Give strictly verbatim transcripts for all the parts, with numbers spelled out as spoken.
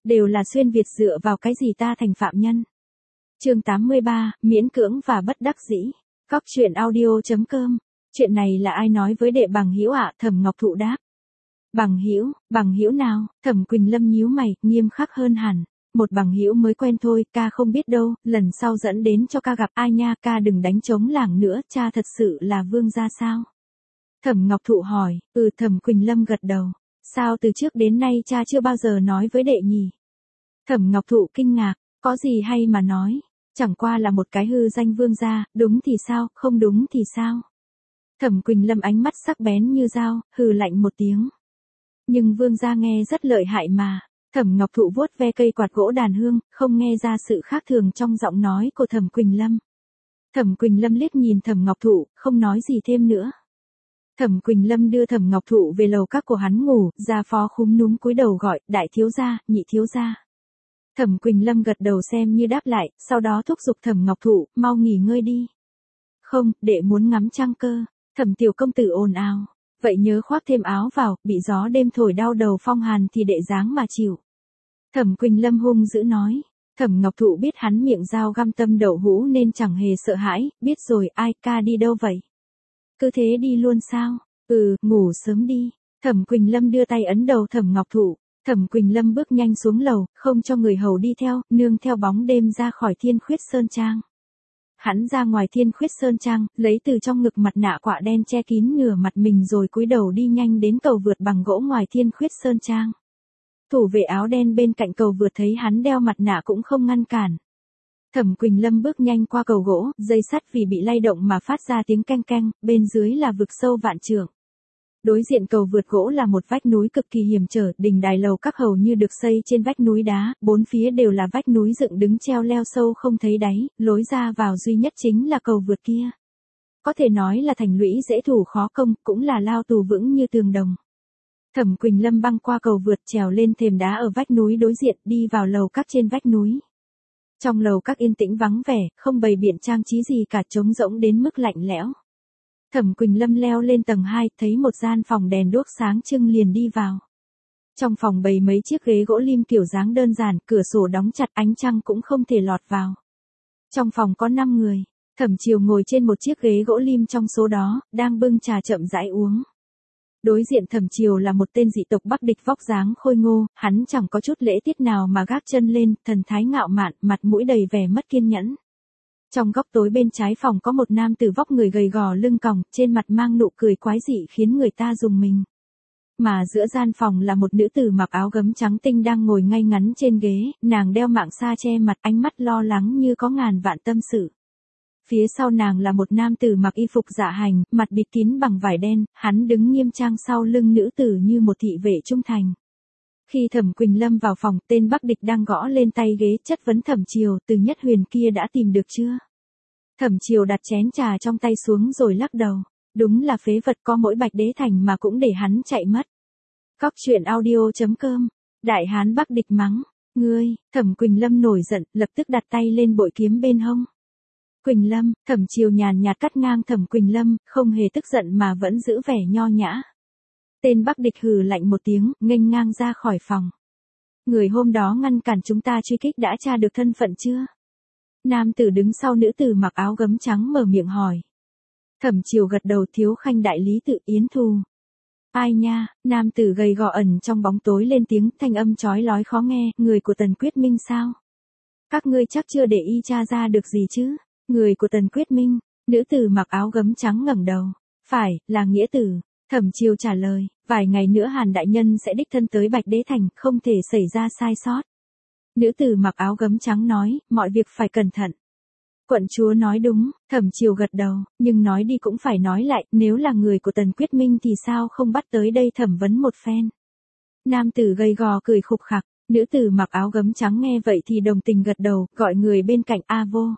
Đều là xuyên Việt, dựa vào cái gì ta thành phạm nhân. Chương tám mươi ba, miễn cưỡng và bất đắc dĩ. Góc truyện audio chấm com. Chuyện này là ai nói với đệ bằng hữu ạ? Thẩm Ngọc Thụ đáp. Bằng hữu, bằng hữu nào? Thẩm Quỳnh Lâm nhíu mày, nghiêm khắc hơn hẳn. Một bằng hữu mới quen thôi, ca không biết đâu, lần sau dẫn đến cho ca gặp. Ai nha, ca đừng đánh trống lảng nữa, cha thật sự là vương gia sao? Thẩm Ngọc Thụ hỏi. Ừ, Thẩm Quỳnh Lâm gật đầu. Sao từ trước đến nay cha chưa bao giờ nói với đệ nhỉ? Thẩm Ngọc Thụ kinh ngạc. Có gì hay mà nói? Chẳng qua là một cái hư danh vương gia, đúng thì sao, không đúng thì sao? Thẩm Quỳnh Lâm ánh mắt sắc bén như dao, hừ lạnh một tiếng. Nhưng vương gia nghe rất lợi hại mà. Thẩm Ngọc Thụ vuốt ve cây quạt gỗ đàn hương, không nghe ra sự khác thường trong giọng nói của Thẩm Quỳnh Lâm. Thẩm Quỳnh Lâm liếc nhìn Thẩm Ngọc Thụ, không nói gì thêm nữa. Thẩm Quỳnh Lâm đưa Thẩm Ngọc Thụ về lầu các của hắn ngủ, gia phó khúm núm cúi đầu gọi, đại thiếu gia, nhị thiếu gia. Thẩm Quỳnh Lâm gật đầu xem như đáp lại, sau đó thúc giục Thẩm Ngọc Thụ, mau nghỉ ngơi đi. Không, đệ muốn ngắm trăng cơ. Thẩm tiểu công tử ồn ào. Vậy nhớ khoác thêm áo vào, bị gió đêm thổi đau đầu phong hàn thì đệ dáng mà chịu. Thẩm Quỳnh Lâm hung dữ nói. Thẩm Ngọc Thụ biết hắn miệng dao găm tâm đậu hũ nên chẳng hề sợ hãi, biết rồi, ai, ca đi đâu vậy? Cứ thế đi luôn sao? Ừ, ngủ sớm đi. Thẩm Quỳnh Lâm đưa tay ấn đầu Thẩm Ngọc Thụ. Thẩm Quỳnh Lâm bước nhanh xuống lầu, không cho người hầu đi theo, nương theo bóng đêm ra khỏi Thiên Khuyết Sơn Trang. Hắn ra ngoài Thiên Khuyết Sơn Trang, lấy từ trong ngực mặt nạ quạ đen che kín nửa mặt mình rồi cúi đầu đi nhanh đến cầu vượt bằng gỗ ngoài Thiên Khuyết Sơn Trang. Thủ vệ áo đen bên cạnh cầu vượt thấy hắn đeo mặt nạ cũng không ngăn cản. Thẩm Quỳnh Lâm bước nhanh qua cầu gỗ, dây sắt vì bị lay động mà phát ra tiếng keng keng, bên dưới là vực sâu vạn trượng. Đối diện cầu vượt gỗ là một vách núi cực kỳ hiểm trở, đình đài lầu các hầu như được xây trên vách núi đá, bốn phía đều là vách núi dựng đứng treo leo sâu không thấy đáy, lối ra vào duy nhất chính là cầu vượt kia. Có thể nói là thành lũy dễ thủ khó công, cũng là lao tù vững như tường đồng. Thẩm Quỳnh Lâm băng qua cầu vượt trèo lên thềm đá ở vách núi đối diện đi vào lầu các trên vách núi. Trong lầu các yên tĩnh vắng vẻ, không bày biện trang trí gì cả, trống rỗng đến mức lạnh lẽo. Thẩm Quỳnh Lâm leo lên tầng hai, thấy một gian phòng đèn đuốc sáng trưng liền đi vào. Trong phòng bày mấy chiếc ghế gỗ lim kiểu dáng đơn giản, cửa sổ đóng chặt, ánh trăng cũng không thể lọt vào. Trong phòng có năm người, Thẩm Chiều ngồi trên một chiếc ghế gỗ lim trong số đó, đang bưng trà chậm rãi uống. Đối diện Thẩm Chiều là một tên dị tộc Bắc Địch vóc dáng khôi ngô, hắn chẳng có chút lễ tiết nào mà gác chân lên, thần thái ngạo mạn, mặt mũi đầy vẻ mất kiên nhẫn. Trong góc tối bên trái phòng có một nam tử vóc người gầy gò lưng còng, trên mặt mang nụ cười quái dị khiến người ta rùng mình. Mà giữa gian phòng là một nữ tử mặc áo gấm trắng tinh đang ngồi ngay ngắn trên ghế, nàng đeo mạng sa che mặt, ánh mắt lo lắng như có ngàn vạn tâm sự. Phía sau nàng là một nam tử mặc y phục dạ hành, mặt bịt kín bằng vải đen, hắn đứng nghiêm trang sau lưng nữ tử như một thị vệ trung thành. Khi Thẩm Quỳnh Lâm vào phòng, tên Bắc Địch đang gõ lên tay ghế chất vấn Thẩm Chiều, từ Nhất Huyền kia đã tìm được chưa? Thẩm Chiều đặt chén trà trong tay xuống rồi lắc đầu. Đúng là phế vật, có mỗi Bạch Đế Thành mà cũng để hắn chạy mất. Góc truyện audio chấm com. Đại hán Bắc Địch mắng. Ngươi, Thẩm Quỳnh Lâm nổi giận, lập tức đặt tay lên bội kiếm bên hông. Quỳnh Lâm, Thẩm Chiều nhàn nhạt cắt ngang Thẩm Quỳnh Lâm, không hề tức giận mà vẫn giữ vẻ nho nhã. Tên Bắc Địch hừ lạnh một tiếng, nghênh ngang ra khỏi phòng. Người hôm đó ngăn cản chúng ta truy kích đã tra được thân phận chưa? Nam tử đứng sau nữ tử mặc áo gấm trắng mở miệng hỏi. Thẩm Chiều gật đầu, thiếu khanh đại lý tự Yến Thù. Ai nha, nam tử gầy gò ẩn trong bóng tối lên tiếng, thanh âm chói lói khó nghe, người của Tần Quyết Minh sao? Các ngươi chắc chưa để y tra ra được gì chứ? Người của Tần Quyết Minh, nữ tử mặc áo gấm trắng ngẩng đầu. Phải, là nghĩa tử. Thẩm Chiều trả lời, vài ngày nữa Hàn đại nhân sẽ đích thân tới Bạch Đế Thành, không thể xảy ra sai sót. Nữ tử mặc áo gấm trắng nói, mọi việc phải cẩn thận. Quận chúa nói đúng, Thẩm Chiều gật đầu, nhưng nói đi cũng phải nói lại, nếu là người của Tần Quyết Minh thì sao không bắt tới đây thẩm vấn một phen. Nam tử gầy gò cười khục khặc, nữ tử mặc áo gấm trắng nghe vậy thì đồng tình gật đầu, gọi người bên cạnh A Vô.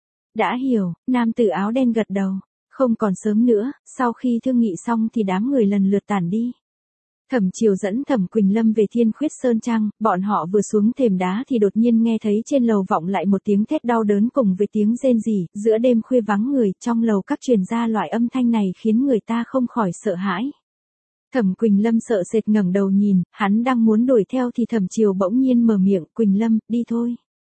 Đã hiểu, nam tử áo đen gật đầu. Không còn sớm nữa, sau khi thương nghị xong thì đám người lần lượt tản đi. Thẩm Chiều dẫn Thẩm Quỳnh Lâm về Thiên Khuyết Sơn Trang, bọn họ vừa xuống thềm đá thì đột nhiên nghe thấy trên lầu vọng lại một tiếng thét đau đớn cùng với tiếng rên rỉ, giữa đêm khuya vắng người, trong lầu các truyền ra loại âm thanh này khiến người ta không khỏi sợ hãi. Thẩm Quỳnh Lâm sợ sệt ngẩng đầu nhìn, hắn đang muốn đuổi theo thì Thẩm Chiều bỗng nhiên mở miệng, Quỳnh Lâm, đi thôi.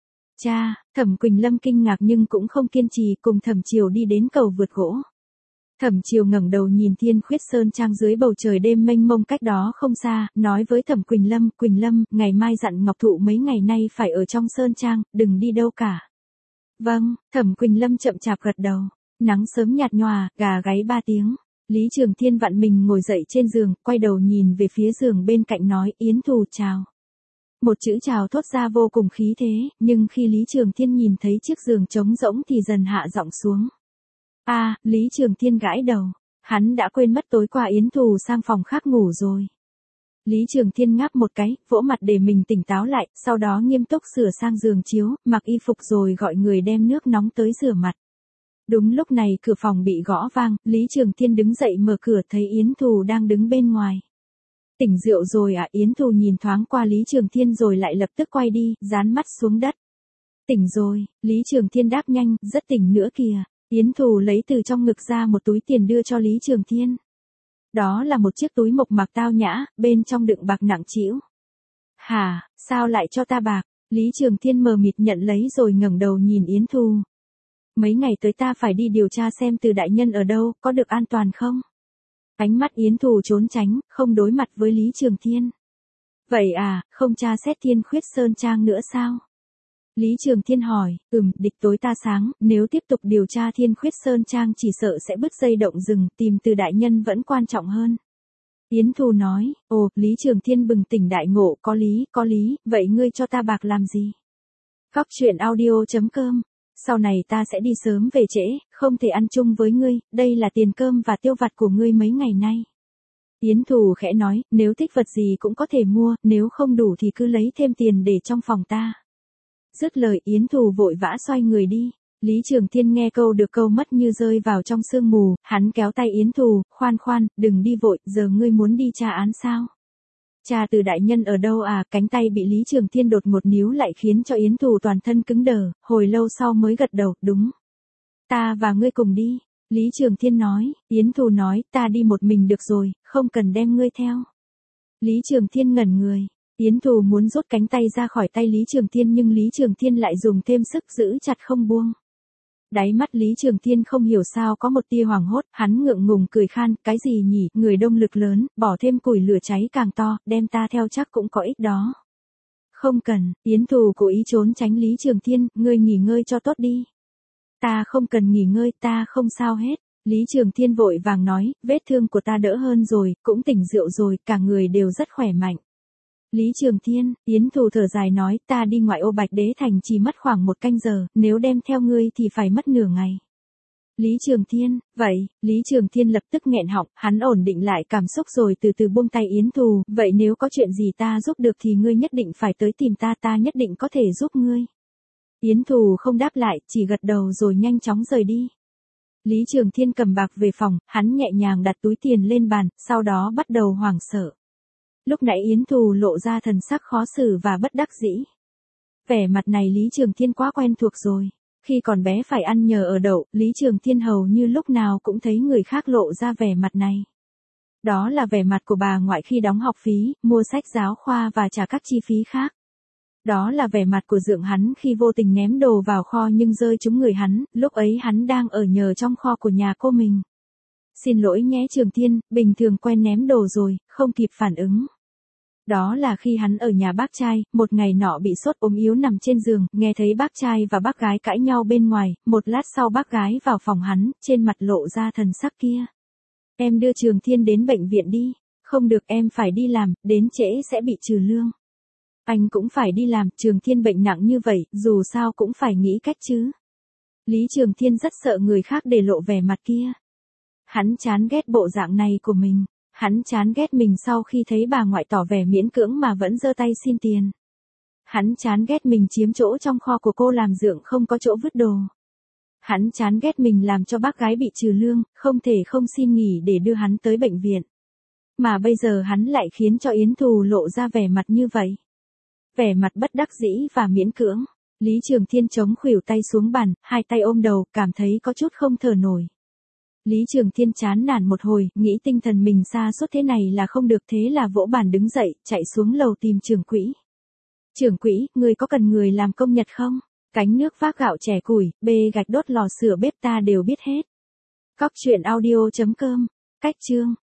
Cha, Thẩm Quỳnh Lâm kinh ngạc nhưng cũng không kiên trì, cùng Thẩm Chiều đi đến cầu vượt gỗ. Thẩm Chiều ngẩng đầu nhìn Thiên Khuyết Sơn Trang dưới bầu trời đêm mênh mông cách đó không xa, nói với Thẩm Quỳnh Lâm, Quỳnh Lâm, ngày mai dặn Ngọc Thụ mấy ngày nay phải ở trong Sơn Trang, đừng đi đâu cả. Vâng, Thẩm Quỳnh Lâm chậm chạp gật đầu. Nắng sớm nhạt nhòa, gà gáy ba tiếng. Lý Trường Thiên vặn mình ngồi dậy trên giường, quay đầu nhìn về phía giường bên cạnh nói, Yến Thù chào. Một chữ chào thốt ra vô cùng khí thế, nhưng khi Lý Trường Thiên nhìn thấy chiếc giường trống rỗng thì dần hạ giọng xuống. A, à, Lý Trường Thiên gãi đầu. Hắn đã quên mất tối qua Yến Thù sang phòng khác ngủ rồi. Lý Trường Thiên ngáp một cái, vỗ mặt để mình tỉnh táo lại, sau đó nghiêm túc sửa sang giường chiếu, mặc y phục rồi gọi người đem nước nóng tới rửa mặt. Đúng lúc này cửa phòng bị gõ vang, Lý Trường Thiên đứng dậy mở cửa thấy Yến Thù đang đứng bên ngoài. Tỉnh rượu rồi à? Yến Thù nhìn thoáng qua Lý Trường Thiên rồi lại lập tức quay đi, dán mắt xuống đất. Tỉnh rồi, Lý Trường Thiên đáp nhanh, rất tỉnh nữa kìa. Yến Thù lấy từ trong ngực ra một túi tiền đưa cho Lý Trường Thiên. Đó là một chiếc túi mộc mạc tao nhã, bên trong đựng bạc nặng trĩu. Hả, sao lại cho ta bạc? Lý Trường Thiên mờ mịt nhận lấy rồi ngẩng đầu nhìn Yến Thù. Mấy ngày tới ta phải đi điều tra xem Từ đại nhân ở đâu, có được an toàn không? Ánh mắt Yến Thù trốn tránh, không đối mặt với Lý Trường Thiên. Vậy à, không tra xét Thiên Khuyết Sơn Trang nữa sao? Lý Trường Thiên hỏi, ừm, địch tối ta sáng, nếu tiếp tục điều tra Thiên Khuyết Sơn Trang chỉ sợ sẽ bứt dây động rừng, tìm Từ đại nhân vẫn quan trọng hơn. Yến Thù nói, ồ, Lý Trường Thiên bừng tỉnh đại ngộ, có lý, có lý, vậy ngươi cho ta bạc làm gì? Góc truyện audio chấm com. Sau này ta sẽ đi sớm về trễ, không thể ăn chung với ngươi, đây là tiền cơm và tiêu vặt của ngươi mấy ngày nay. Yến Thù khẽ nói, nếu thích vật gì cũng có thể mua, nếu không đủ thì cứ lấy thêm tiền để trong phòng ta. Dứt lời Yến Thù vội vã xoay người đi. Lý Trường Thiên nghe câu được câu mất như rơi vào trong sương mù, hắn kéo tay Yến Thù, khoan khoan, đừng đi vội, giờ ngươi muốn đi tra án sao? Cha Từ đại nhân ở đâu à? Cánh tay bị Lý Trường Thiên đột ngột níu lại khiến cho Yến Thù toàn thân cứng đờ, hồi lâu sau mới gật đầu, đúng. Ta và ngươi cùng đi. Lý Trường Thiên nói, Yến Thù nói, ta đi một mình được rồi, không cần đem ngươi theo. Lý Trường Thiên ngẩn người. Yến Thù muốn rút cánh tay ra khỏi tay Lý Trường Thiên nhưng Lý Trường Thiên lại dùng thêm sức giữ chặt không buông. Đáy mắt Lý Trường Thiên không hiểu sao có một tia hoảng hốt, hắn ngượng ngùng cười khan, cái gì nhỉ, người đông lực lớn, bỏ thêm củi lửa cháy càng to, đem ta theo chắc cũng có ích đó. Không cần, Yến Thù cố ý trốn tránh Lý Trường Thiên, ngươi nghỉ ngơi cho tốt đi. Ta không cần nghỉ ngơi, ta không sao hết. Lý Trường Thiên vội vàng nói, vết thương của ta đỡ hơn rồi, cũng tỉnh rượu rồi, cả người đều rất khỏe mạnh. Lý Trường Thiên, Yến Thù thở dài nói, ta đi ngoại ô Bạch Đế Thành chỉ mất khoảng một canh giờ, nếu đem theo ngươi thì phải mất nửa ngày. Lý Trường Thiên, vậy, Lý Trường Thiên lập tức nghẹn họng, hắn ổn định lại cảm xúc rồi từ từ buông tay Yến Thù, vậy nếu có chuyện gì ta giúp được thì ngươi nhất định phải tới tìm ta, ta nhất định có thể giúp ngươi. Yến Thù không đáp lại, chỉ gật đầu rồi nhanh chóng rời đi. Lý Trường Thiên cầm bạc về phòng, hắn nhẹ nhàng đặt túi tiền lên bàn, sau đó bắt đầu hoảng sợ. Lúc nãy Yến Thù lộ ra thần sắc khó xử và bất đắc dĩ. Vẻ mặt này Lý Trường Thiên quá quen thuộc rồi. Khi còn bé phải ăn nhờ ở đậu, Lý Trường Thiên hầu như lúc nào cũng thấy người khác lộ ra vẻ mặt này. Đó là vẻ mặt của bà ngoại khi đóng học phí, mua sách giáo khoa và trả các chi phí khác. Đó là vẻ mặt của dượng hắn khi vô tình ném đồ vào kho nhưng rơi trúng người hắn, lúc ấy hắn đang ở nhờ trong kho của nhà cô mình. Xin lỗi nhé Trường Thiên, bình thường quen ném đồ rồi, không kịp phản ứng. Đó là khi hắn ở nhà bác trai, một ngày nọ bị sốt ốm yếu nằm trên giường, nghe thấy bác trai và bác gái cãi nhau bên ngoài, một lát sau bác gái vào phòng hắn, trên mặt lộ ra thần sắc kia. Em đưa Trường Thiên đến bệnh viện đi, không được em phải đi làm, đến trễ sẽ bị trừ lương. Anh cũng phải đi làm, Trường Thiên bệnh nặng như vậy, dù sao cũng phải nghĩ cách chứ. Lý Trường Thiên rất sợ người khác để lộ vẻ mặt kia. Hắn chán ghét bộ dạng này của mình. Hắn chán ghét mình sau khi thấy bà ngoại tỏ vẻ miễn cưỡng mà vẫn giơ tay xin tiền. Hắn chán ghét mình chiếm chỗ trong kho của cô làm dượng không có chỗ vứt đồ. Hắn chán ghét mình làm cho bác gái bị trừ lương, không thể không xin nghỉ để đưa hắn tới bệnh viện. Mà bây giờ hắn lại khiến cho Yến Thù lộ ra vẻ mặt như vậy. Vẻ mặt bất đắc dĩ và miễn cưỡng. Lý Trường Thiên chống khuỷu tay xuống bàn, hai tay ôm đầu, cảm thấy có chút không thở nổi. Lý Trường Thiên chán nản một hồi, nghĩ tinh thần mình sa sút thế này là không được, thế là vỗ bàn đứng dậy, chạy xuống lầu tìm trưởng quỹ. Trưởng quỹ, người có cần người làm công nhật không? Cánh nước vác gạo chẻ củi, bê gạch đốt lò sửa bếp ta đều biết hết. Cóc truyện audio chấm com. Cách chương